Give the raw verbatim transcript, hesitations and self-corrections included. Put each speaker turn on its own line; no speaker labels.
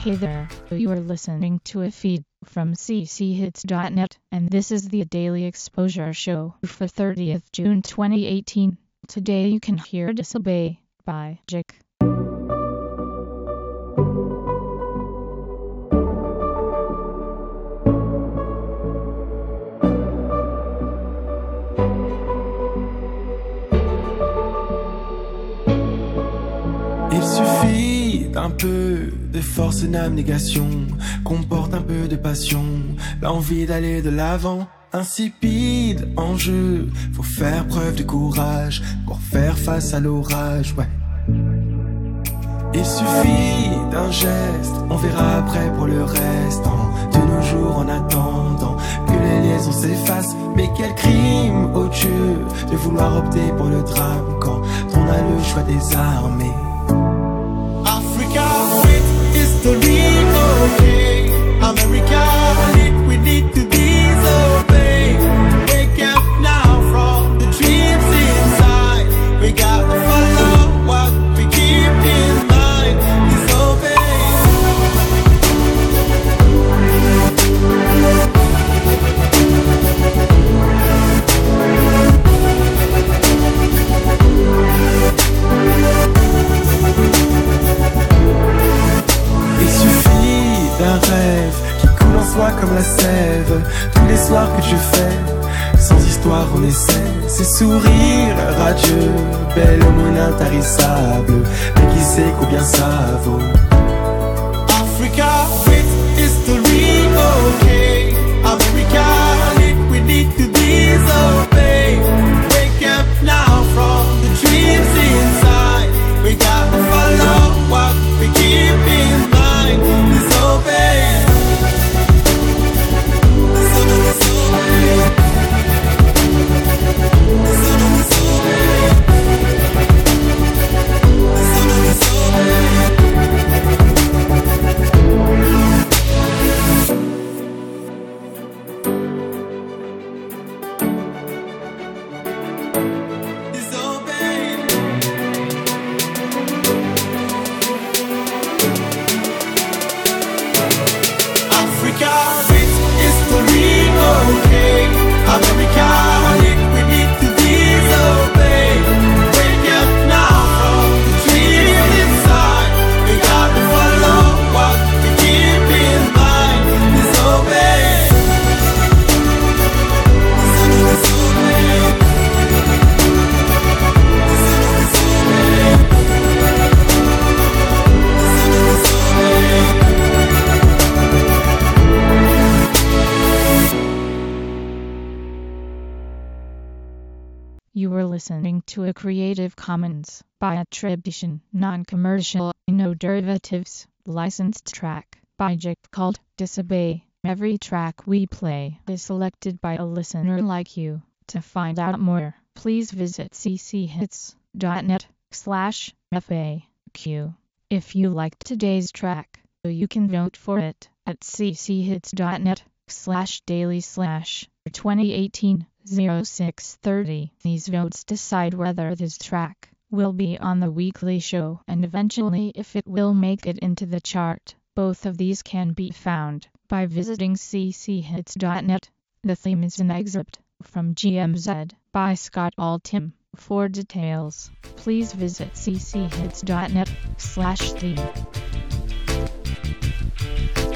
Hey there, you are listening to a feed from c c hits dot net, and this is the Daily Exposure Show for thirtieth June twenty eighteen. Today you can hear Disobey by Jake.
Il suffit d'un peu de force et d'abnégation, qu'on porte un peu de passion, l'envie d'aller de l'avant. Insipide en jeu, faut faire preuve de courage pour faire face à l'orage, ouais. Il suffit d'un geste, on verra après pour le restant de nos jours en attendant que les liaisons s'effacent. Mais quel crime odieux de vouloir opter pour le drame quand on a le choix des armées. Africa with history, okay. America with we need to disobey. Wake up now from the dreams inside. We got to follow what we keep in mind. Disobey. Il suffit d'un rêve qui coule en soi comme la sève. Tous les soirs que je fais, sans histoire on essaie. Ces sourires radieux, belle aumône intarissable. Mais qui sait combien ça vaut. Africa with history, okay. America, we need to disobey. Wake up now from the dreams inside. We got to follow what we keep in mind. Disobey.
You were listening to a Creative Commons by attribution, non-commercial, no derivatives, licensed track by Jake called Disobey. Every track we play is selected by a listener like you. To find out more, please visit c c hits dot net slash F A Q. If you liked today's track, you can vote for it at c c hits dot net slash daily slash twenty eighteen oh six thirty. These votes decide whether this track will be on the weekly show and eventually if it will make it into the chart. Both of these can be found by visiting c c hits dot net. The theme is an excerpt from G M Z by Scott Altham. For details, please visit c c hits dot net slash theme.